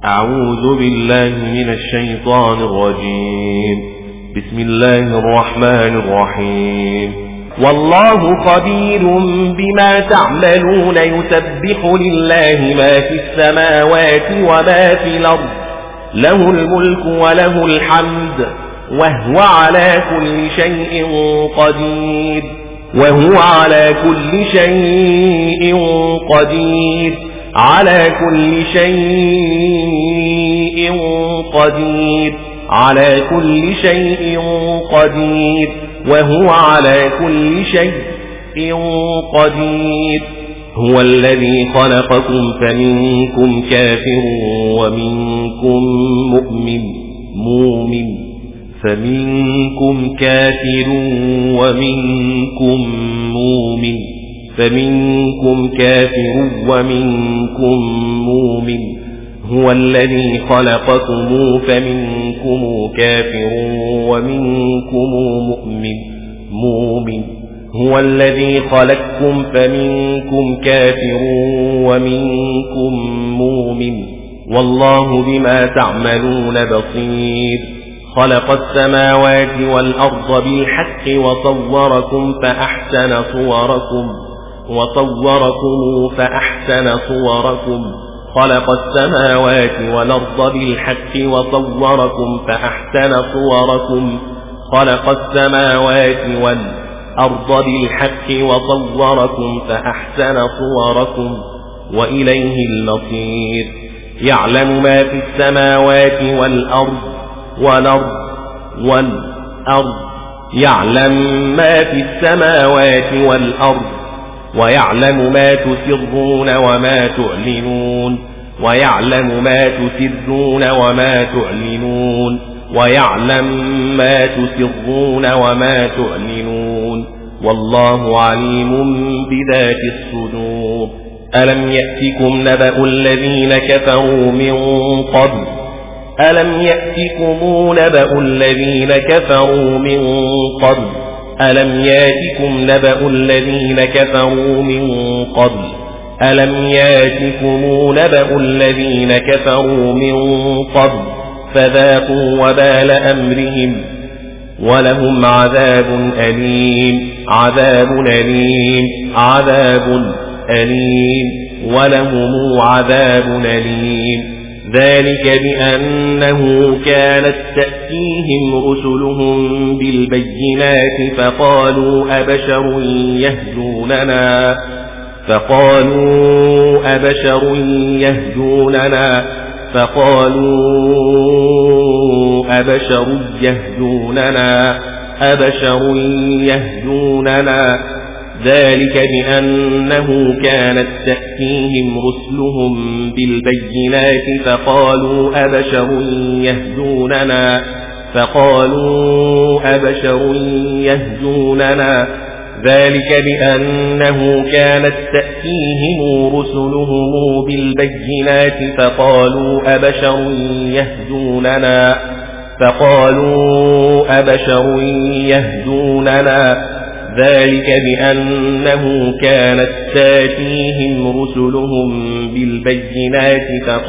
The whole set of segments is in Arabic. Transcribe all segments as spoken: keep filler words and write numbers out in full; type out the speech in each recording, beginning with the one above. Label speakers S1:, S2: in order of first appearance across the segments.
S1: أعوذ بالله من الشيطان الرجيم. بسم الله الرحمن الرحيم. والله خبير بما تعملون. يسبح لله ما في السماوات وما في الأرض، له الملك وله الحمد، وهو على كل شيء قدير وهو على كل شيء قدير على كل شيء قدير على كل شيء قدير وهو على كل شيء قدير. هو الذي خلقكم فمنكم كافر ومنكم مؤمن مؤمن فمنكم كافر ومنكم مؤمن فمنكم كافر ومنكم مؤمن. هو الذي خلقكم فمنكم كافر ومنكم مؤمن مؤمن هو الذي خلقكم فمنكم كافر ومنكم مؤمن، والله بما تعملون بصير. خلق السماوات والأرض بالحق وصوركم فأحسن صوركم وصوركم فأحسن صوركم خلق السماوات والأرض بالحق وصوركم فأحسن صوركم خلق السماوات والأرض بالحق وصوركم فأحسن صوركم وإليه المصير. يعلم ما في السماوات والأرض والأرض والأرض يعلم ما في السماوات والأرض ويعلم ما تسرون وما تعلنون ويعلم ما تسرون وما تعلنون ويعلم ما تسرون وما تعلنون، والله عليم بذات الصدور. ألم يأتكم نبأ الذين كفروا من قبل ألم يأتكم نبأ الذين كفروا من قبل ألم يأتكم نبأ الذين كفروا من قبل ألم يأتكم نبأ الذين كفروا من قبل فذاقوا وبال أمرهم ولهم عذاب أليم عذاب أليم عذاب أليم ولهم عذاب أليم. ذلك بأنه كانت تأتيهم رسلهم بالبينات فقالوا أبشر يهدوننا فقالوا أبشر يهدوننا فقالوا أبشر يهدوننا أبشر يهدوننا ذلك بأنه كانت تأتيهم رسلهم بالبينات فقالوا أبشر يهدوننا فقالوا أبشر يهدوننا ذلك بأنه كانت تأتيهم رسلهم بالبينات فقالوا أبشر يهدوننا فقالوا أبشر يهدوننا ذلك بأنه كانت تأتيهم رسلهم بالبينات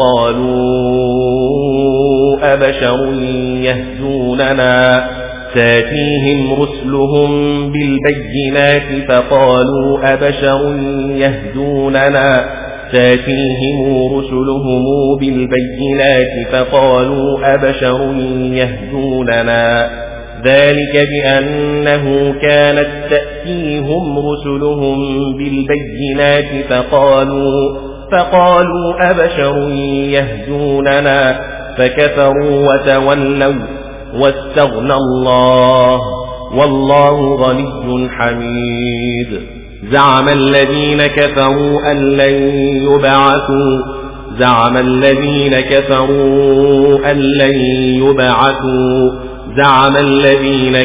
S1: فقالوا أبشر يهدوننا تأتيهم رسلهم بالبينات فقالوا أبشر يهدوننا تأتيهم رسلهم بالبينات فقالوا أبشر يهدوننا ذلك بأنه كانت تأتيهم رسلهم بالبينات فقالوا فقالوا أبشر يهدوننا فكفروا وتولوا واستغنى الله والله غني حميد. زعم الذين كفروا أن لن يبعثوا زعم الذين كفروا أن لن يبعثوا زعم الذين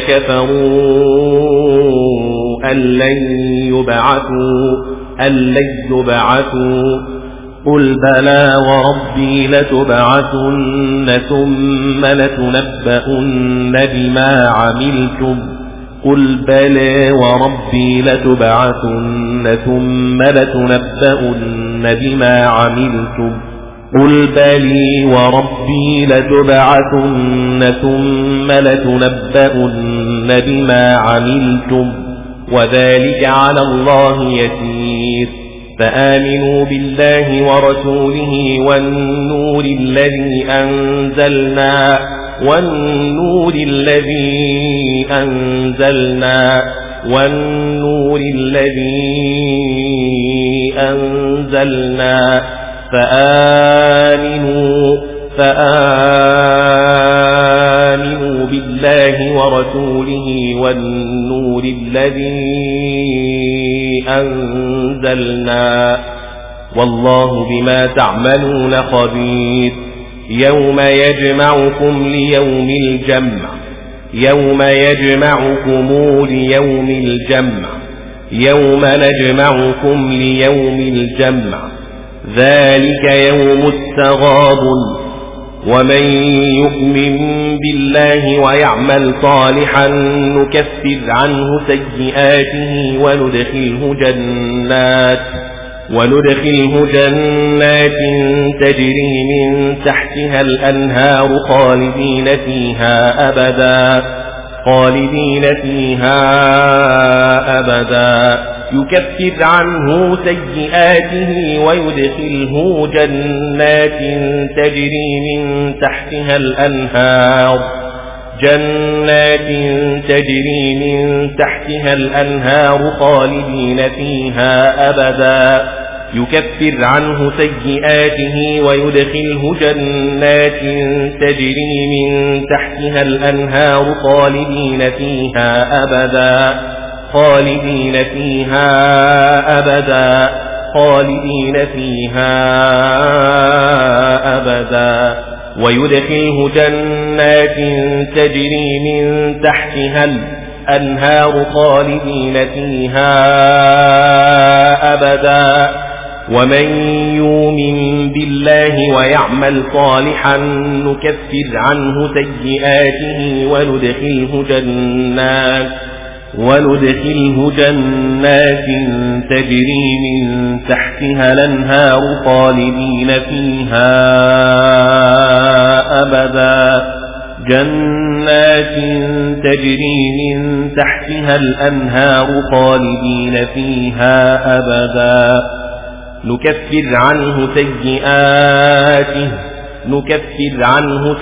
S1: كفروا أن لن يبعثوا أن لن يبعثوا قل بلى وربي لتبعثن ثم لتنبؤن بما عملتم قل بلى وربي لتبعثن ثم لتنبؤن بما عملتم قل بلي وربي لتبعثن ثم لتنبؤن بما عملتم وذلك على الله يسير فآمنوا بالله ورسوله والنور الذي أنزلنا والنور الذي أنزلنا والنور الذي أنزلنا فآمنوا فآمنوا بالله ورسوله والنور الذي أنزلنا والله بما تعملون خبير يوم يجمعكم ليوم الجمع يوم يجمعكم ليوم الجمع يوم نجمعكم ليوم الجمع ذلك يوم التغابن ومن يؤمن بالله ويعمل صالحا نكفر عنه سيئاته وندخله جنات وندخله جنات تجري من تحتها الأنهار خالدين فيها أبدا خالدين فيها أبدا يكفر عنه سيئاته ويدخله جنات تجري من تحتها الأنهار جنات تجري من تحتها الأنهار خالدين فيها أبدا يكفر عنه سيئاته ويدخله جنات تجري من تحتها الأنهار خالدين فيها أبدا خالدين فيها أبدا خالدين فيها أبدا ويدخله جنات تجري من تحتها الأنهار خالدين فيها أبدا ومن يؤمن بالله ويعمل صالحا نكفر عنه سيئاته وندخله جنات وندخله جنات تجري من تحتها الأنهار خالدين فيها أبدا جنات تجري من تحتها الأنهار خالدين فيها أبدا نكفر عنه سيئاته نكفر عنه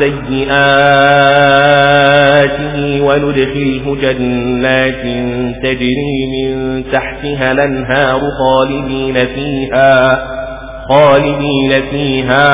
S1: سيئاته وندخله جنات تجري من تحتها الأنهار خالدين فيها خالدين فيها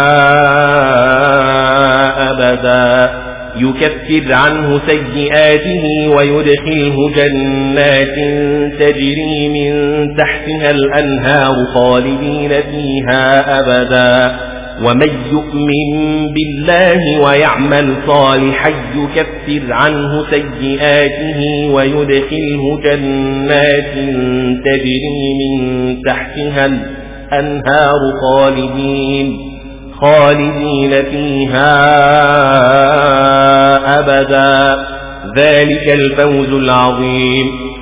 S1: أبدا يكفر عنه سيئاته ويدخله جنات تجري من تحتها الأنهار خالدين فيها أبدا ومن يؤمن بالله ويعمل صالحا يكفر عنه سيئاته ويدخله جنات تجري من تحتها الأنهار خالدين خالدين فيها أبدا ذلك الفوز العظيم